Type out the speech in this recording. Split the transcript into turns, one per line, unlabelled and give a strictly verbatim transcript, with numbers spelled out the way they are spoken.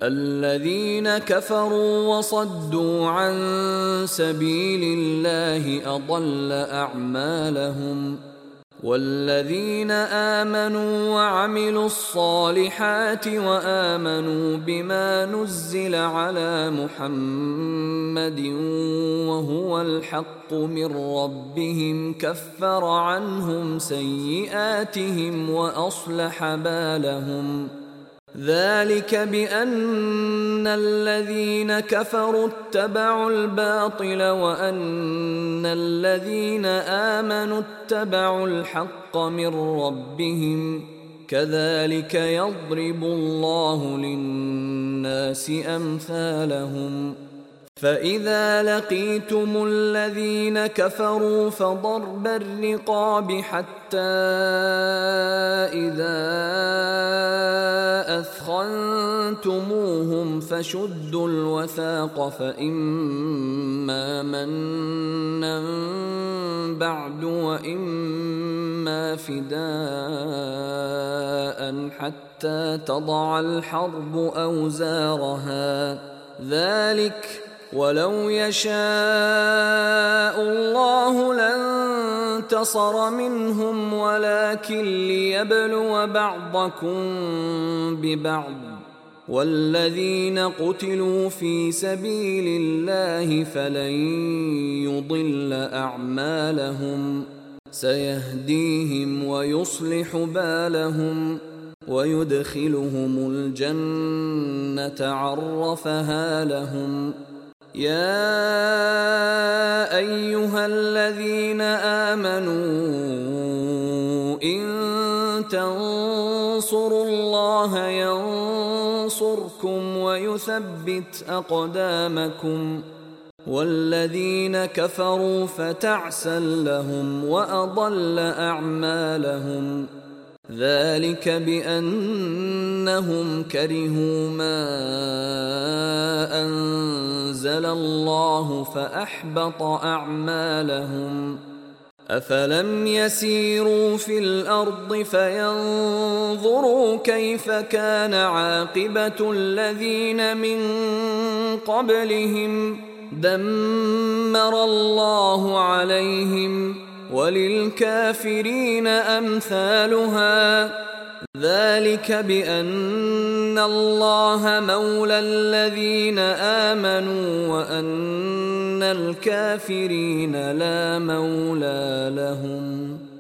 الذين كفروا وصدوا عن سبيل الله أضل أعمالهم والذين آمنوا وعملوا الصالحات وآمنوا بما نزل على محمد وهو الحق من ربهم كفر عنهم سيئاتهم وأصلح بالهم ذلك بأن الذين كفروا اتبعوا الباطل وأن الذين آمنوا اتبعوا الحق من ربهم كذلك يضرب الله للناس أمثالهم فإذا لقيتم الذين كفروا فضرب الرقاب حتى إذا أثخنتموهم فشدوا الوثاق فإما منا بعد وإما فداء حتى تضع الحرب أوزارها ذلك ولو يشاء الله لانتصر منهم ولكن ليبلو بعضكم ببعض والذين قتلوا في سبيل الله فلن يضل أعمالهم سيهديهم ويصلح بالهم ويدخلهم الجنة عرفها لهم يا أيها الذين آمنوا إن تنصروا الله ينصركم ويثبت أقدامكم والذين كفروا فتعسا لهم وأضل أعمالهم ذلك بأنهم كرهوا ما أنزل الله فأحبط أعمالهم أفلم يسيروا في الأرض فينظروا كيف كان عاقبة الذين من قبلهم دمر الله عليهم وللكافرين أمثالها ذلك بأن الله مولى الذين آمنوا وأن الكافرين لا مولى لهم